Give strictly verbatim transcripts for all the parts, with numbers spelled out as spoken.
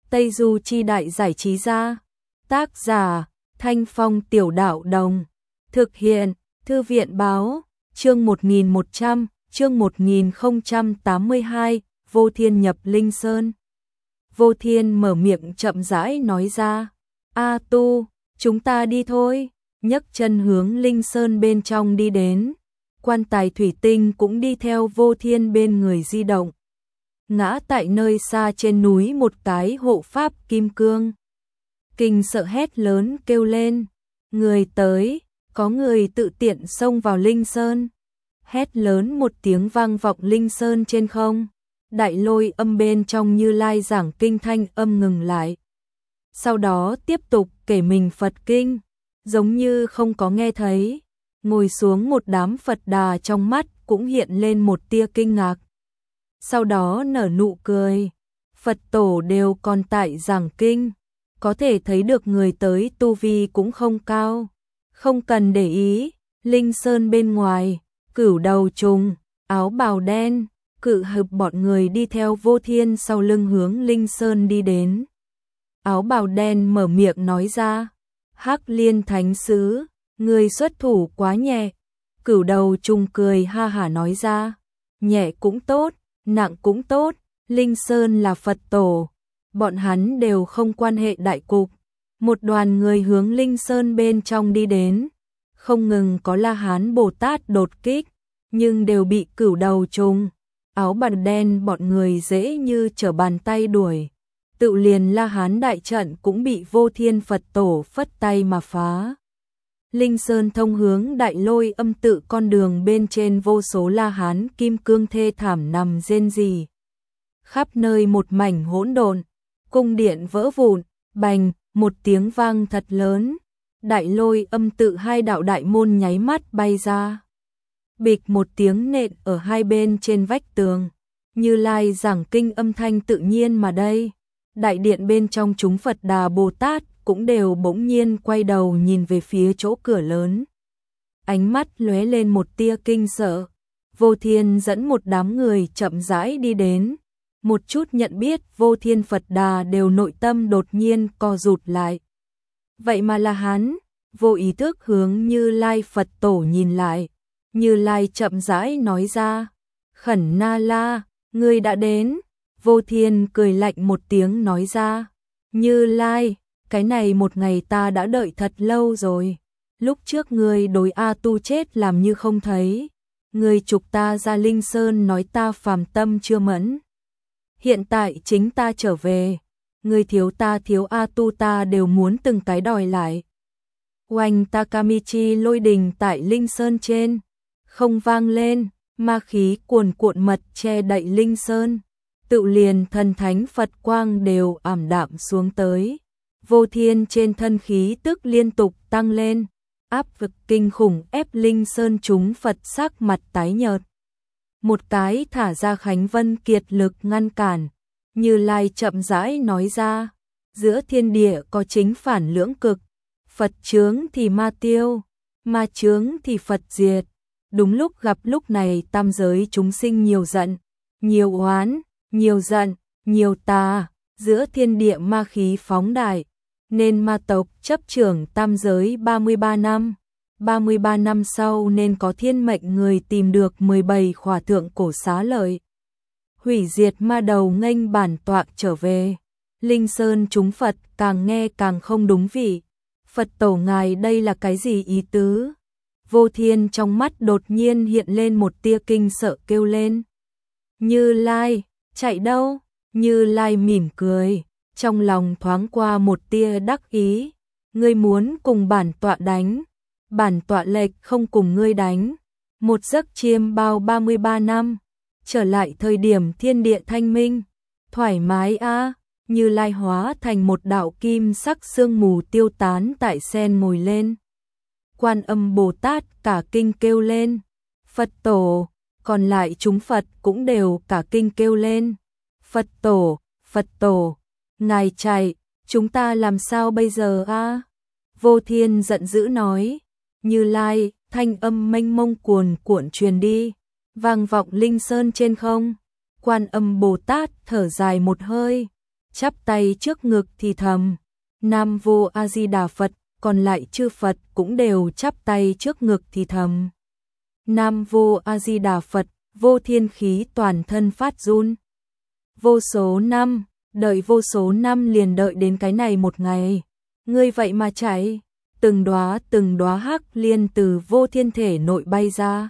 Tây Du Chi Đại Giải Trí Gia. Tác giả Thanh Phong Tiểu Đạo Đồng. Thực hiện Thư viện Báo. Chương một nghìn một trăm, chương một nghìn không trăm tám mươi hai, Vô Thiên nhập Linh Sơn. Vô Thiên mở miệng chậm rãi nói ra, A Tu, chúng ta đi thôi, nhấc chân hướng Linh Sơn bên trong đi đến. Quan tài thủy tinh cũng đi theo Vô Thiên bên người di động. Ngã tại nơi xa trên núi một cái hộ pháp kim cương. Kinh sợ hét lớn kêu lên, người tới, có người tự tiện xông vào Linh Sơn. Hét lớn một tiếng vang vọng Linh Sơn trên không. Đại lôi âm bên trong Như Lai giảng kinh thanh âm ngừng lại. Sau đó tiếp tục kể mình Phật kinh, giống như không có nghe thấy. Ngồi xuống một đám Phật Đà trong mắt cũng hiện lên một tia kinh ngạc. Sau đó nở nụ cười, Phật tổ đều còn tại giảng kinh, có thể thấy được người tới tu vi cũng không cao. Không cần để ý, Linh Sơn bên ngoài, Cửu Đầu Trùng, áo bào đen, Cự Hực bọn người đi theo Vô Thiên sau lưng hướng Linh Sơn đi đến. Áo bào đen mở miệng nói ra, Hắc Liên Thánh Sứ, người xuất thủ quá nhẹ. Cửu Đầu Trùng cười ha hả nói ra, nhẹ cũng tốt, nặng cũng tốt, Linh Sơn là Phật tổ, bọn hắn đều không quan hệ đại cục. Một đoàn người hướng Linh Sơn bên trong đi đến, không ngừng có La Hán Bồ Tát đột kích, nhưng đều bị Cửu Đầu Trùng, áo bào đen bọn người dễ như trở bàn tay đuổi. Tự liền La Hán đại trận cũng bị Vô Thiên Phật tổ phất tay mà phá. Linh Sơn thông hướng đại lôi âm tự con đường bên trên vô số La Hán kim cương thê thảm nằm rên rỉ. Khắp nơi một mảnh hỗn độn, cung điện vỡ vụn, bành, một tiếng vang thật lớn. Đại lôi âm tự hai đạo đại môn nháy mắt bay ra. Bịch một tiếng nện ở hai bên trên vách tường. Như Lai giảng kinh âm thanh tự nhiên mà đây. Đại điện bên trong chúng Phật Đà Bồ Tát cũng đều bỗng nhiên quay đầu nhìn về phía chỗ cửa lớn. Ánh mắt lóe lên một tia kinh sợ. Vô Thiên dẫn một đám người chậm rãi đi đến. Một chút nhận biết Vô Thiên Phật Đà đều nội tâm đột nhiên co rụt lại. Vậy mà là hắn, vô ý thức hướng Như Lai Phật tổ nhìn lại. Như Lai chậm rãi nói ra, Khẩn Na La, ngươi đã đến. Vô Thiên cười lạnh một tiếng nói ra, Như Lai, cái này một ngày ta đã đợi thật lâu rồi. Lúc trước ngươi đối A Tu chết làm như không thấy. Ngươi trục ta ra Linh Sơn nói ta phàm tâm chưa mẫn. Hiện tại chính ta trở về. Ngươi thiếu ta thiếu A Tu ta đều muốn từng cái đòi lại. Oanh Takamichi lôi đình tại Linh Sơn trên. Không vang lên, ma khí cuồn cuộn mật che đậy Linh Sơn. Tự liền thần thánh Phật quang đều ảm đạm xuống tới. Vô Thiên trên thân khí tức liên tục tăng lên. Áp lực kinh khủng ép Linh Sơn chúng Phật sắc mặt tái nhợt. Một cái thả ra Khánh Vân kiệt lực ngăn cản. Như Lai chậm rãi nói ra, giữa thiên địa có chính phản lưỡng cực. Phật chướng thì ma tiêu, ma chướng thì Phật diệt. Đúng lúc gặp lúc này tam giới chúng sinh nhiều giận, nhiều oán, nhiều giận, nhiều tà, giữa thiên địa ma khí phóng đại, nên ma tộc chấp trưởng tam giới ba mươi ba năm. ba mươi ba năm sau nên có thiên mệnh người tìm được mười bảy khỏa thượng cổ xá lợi. Hủy diệt ma đầu nghênh bản tọa trở về. Linh Sơn chúng Phật càng nghe càng không đúng vị. Phật tổ ngài đây là cái gì ý tứ? Vô Thiên trong mắt đột nhiên hiện lên một tia kinh sợ kêu lên. Như Lai, chạy đâu? Như Lai mỉm cười, trong lòng thoáng qua một tia đắc ý. Ngươi muốn cùng bản tọa đánh, bản tọa lệch không cùng ngươi đánh. Một giấc chiêm bao ba mươi ba năm, trở lại thời điểm thiên địa thanh minh, thoải mái a. À, Như Lai hóa thành một đạo kim sắc sương mù tiêu tán tại sen ngồi lên. Quan Âm Bồ Tát cả kinh kêu lên, Phật tổ, còn lại chúng Phật cũng đều cả kinh kêu lên. Phật tổ, Phật tổ, ngài chạy, chúng ta làm sao bây giờ a? À? Vô Thiên giận dữ nói, Như Lai, thanh âm mênh mông cuồn cuộn truyền đi, vang vọng Linh Sơn trên không. Quan Âm Bồ Tát thở dài một hơi, chắp tay trước ngực thì thầm, Nam Vô A Di Đà Phật, còn lại chư Phật cũng đều chắp tay trước ngực thì thầm. Nam Vô A Di Đà Phật, Vô Thiên khí toàn thân phát run. Vô số năm, đợi vô số năm liền đợi đến cái này một ngày. Ngươi vậy mà chạy, từng đóa từng đóa hắc liên từ Vô Thiên thể nội bay ra.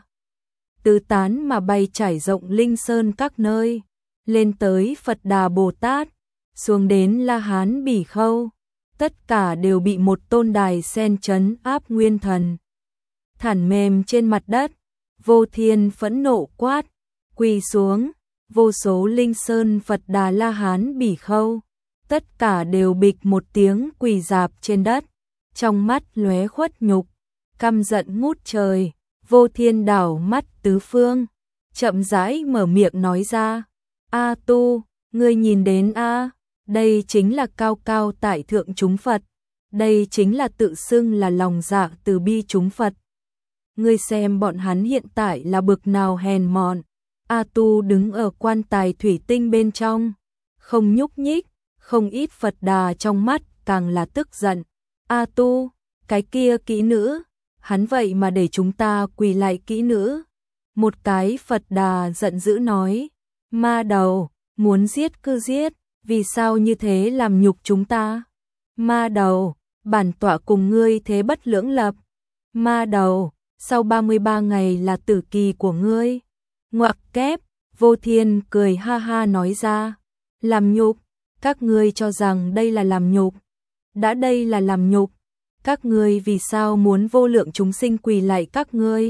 Tứ tán mà bay trải rộng linh sơn các nơi, lên tới Phật Đà Bồ Tát, xuống đến La Hán Bỉ Khâu, tất cả đều bị một tôn đài sen trấn áp nguyên thần. Thản mềm trên mặt đất, Vô Thiên phẫn nộ quát, quỳ xuống, vô số linh sơn Phật Đà La Hán Bỉ Khâu, tất cả đều bịch một tiếng quỳ rạp trên đất, trong mắt lóe khuất nhục, căm giận ngút trời. Vô Thiên đảo mắt tứ phương, chậm rãi mở miệng nói ra, A Tu, ngươi nhìn đến a, đây chính là cao cao tại thượng chúng Phật, đây chính là tự xưng là lòng dạ từ bi chúng Phật. Ngươi xem bọn hắn hiện tại là bực nào hèn mọn. A Tu đứng ở quan tài thủy tinh bên trong, không nhúc nhích, không ít Phật Đà trong mắt càng là tức giận. A Tu, cái kia kỹ nữ, hắn vậy mà để chúng ta quỳ lại kỹ nữ. Một cái Phật Đà giận dữ nói, ma đầu, muốn giết cứ giết, vì sao như thế làm nhục chúng ta? Ma đầu, bản tọa cùng ngươi thế bất lưỡng lập. Ma đầu, sau ba mươi ba ngày là tử kỳ của ngươi. Ngoặc kép, Vô Thiên cười ha ha nói ra, làm nhục, các ngươi cho rằng đây là làm nhục. Đã đây là làm nhục, các ngươi vì sao muốn vô lượng chúng sinh quỳ lạy các ngươi?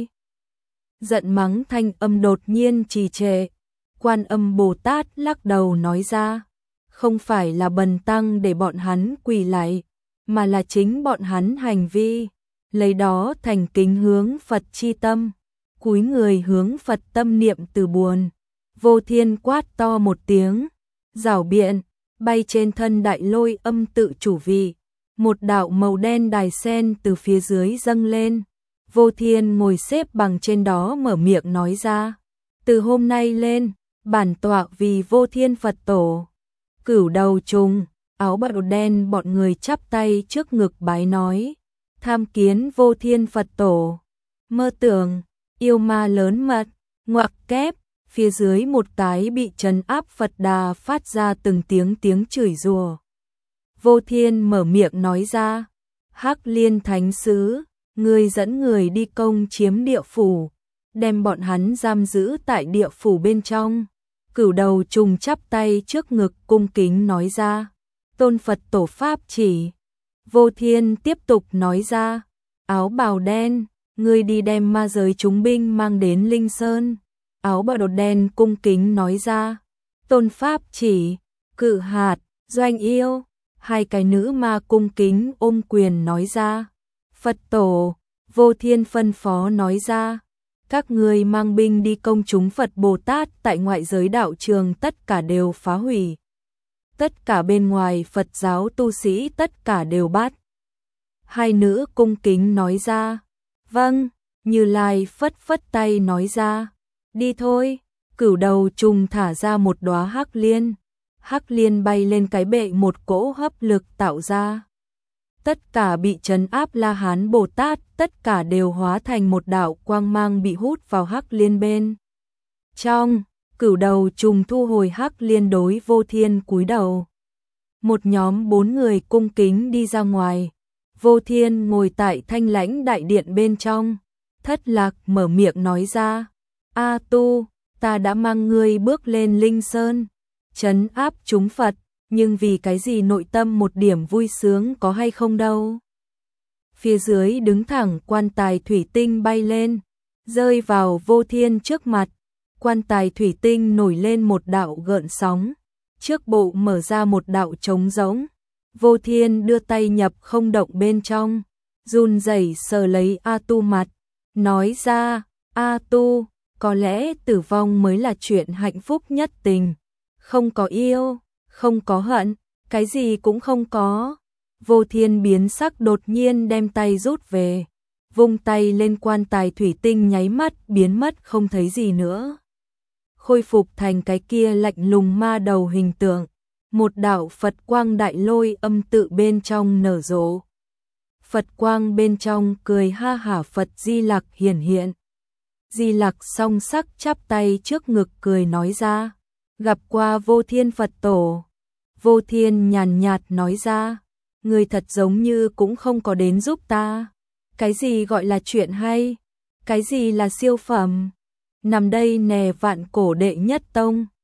Giận mắng thanh âm đột nhiên trì trệ, Quan Âm Bồ Tát lắc đầu nói ra, không phải là bần tăng để bọn hắn quỳ lạy, mà là chính bọn hắn hành vi, lấy đó thành kính hướng Phật chi tâm, cúi người hướng Phật tâm niệm từ buồn. Vô Thiên quát to một tiếng, rảo biện, bay trên thân đại lôi âm tự chủ vị. Một đạo màu đen đài sen từ phía dưới dâng lên. Vô Thiên ngồi xếp bằng trên đó mở miệng nói ra, từ hôm nay lên, bản tọa vì Vô Thiên Phật Tổ. Cửu Đầu Trùng, áo bào đen bọn người chắp tay trước ngực bái nói, tham kiến Vô Thiên Phật Tổ. Mơ tưởng, yêu ma lớn mật, ngoặc kép, phía dưới một cái bị trấn áp Phật Đà phát ra từng tiếng tiếng chửi rủa. Vô Thiên mở miệng nói ra, Hắc Liên Thánh Sứ, ngươi dẫn người đi công chiếm địa phủ, đem bọn hắn giam giữ tại địa phủ bên trong. Cửu Đầu Trùng chắp tay trước ngực cung kính nói ra, tôn Phật Tổ Pháp chỉ. Vô Thiên tiếp tục nói ra, áo bào đen, ngươi đi đem ma giới chúng binh mang đến Linh Sơn. Áo bào đột đen cung kính nói ra, tôn Pháp chỉ. Cự Hạt, Doanh Yêu, hai cái nữ ma cung kính ôm quyền nói ra, Phật Tổ. Vô Thiên phân phó nói ra, các ngươi mang binh đi công chúng Phật Bồ Tát tại ngoại giới đạo trường tất cả đều phá hủy. Tất cả bên ngoài Phật giáo tu sĩ tất cả đều bắt. Hai nữ cung kính nói ra, vâng. Như Lai phất phất tay nói ra, đi thôi. Cửu Đầu Trùng thả ra một đóa hắc liên. Hắc liên bay lên cái bệ một cỗ hấp lực tạo ra. Tất cả bị trấn áp La Hán Bồ Tát, tất cả đều hóa thành một đạo quang mang bị hút vào hắc liên bên trong. Cửu Đầu Trùng thu hồi hắc liên đối Vô Thiên cúi đầu. Một nhóm bốn người cung kính đi ra ngoài. Vô Thiên ngồi tại thanh lãnh đại điện bên trong. Thất Lạc mở miệng nói ra, A Tu, ta đã mang ngươi bước lên Linh Sơn, trấn áp chúng Phật, nhưng vì cái gì nội tâm một điểm vui sướng có hay không đâu. Phía dưới đứng thẳng quan tài thủy tinh bay lên, rơi vào Vô Thiên trước mặt. Quan tài thủy tinh nổi lên một đạo gợn sóng, trước bộ mở ra một đạo trống rỗng. Vô Thiên đưa tay nhập không động bên trong, run rẩy sờ lấy A Tu mặt, nói ra, A Tu, có lẽ tử vong mới là chuyện hạnh phúc nhất tình. Không có yêu, không có hận, cái gì cũng không có. Vô Thiên biến sắc đột nhiên đem tay rút về, vung tay lên quan tài thủy tinh nháy mắt biến mất không thấy gì nữa. Khôi phục thành cái kia lạnh lùng ma đầu hình tượng. một đạo Phật quang đại lôi âm tự bên trong nở rộ. Phật quang bên trong cười ha hả, Phật Di Lặc hiển hiện. Di Lặc song sắc chắp tay trước ngực cười nói ra, gặp qua Vô Thiên Phật Tổ. Vô Thiên nhàn nhạt nói ra, người thật giống như cũng không có đến giúp ta. Cái gì gọi là chuyện hay? Cái gì là siêu phẩm? Nằm đây nè, vạn cổ đệ nhất tông.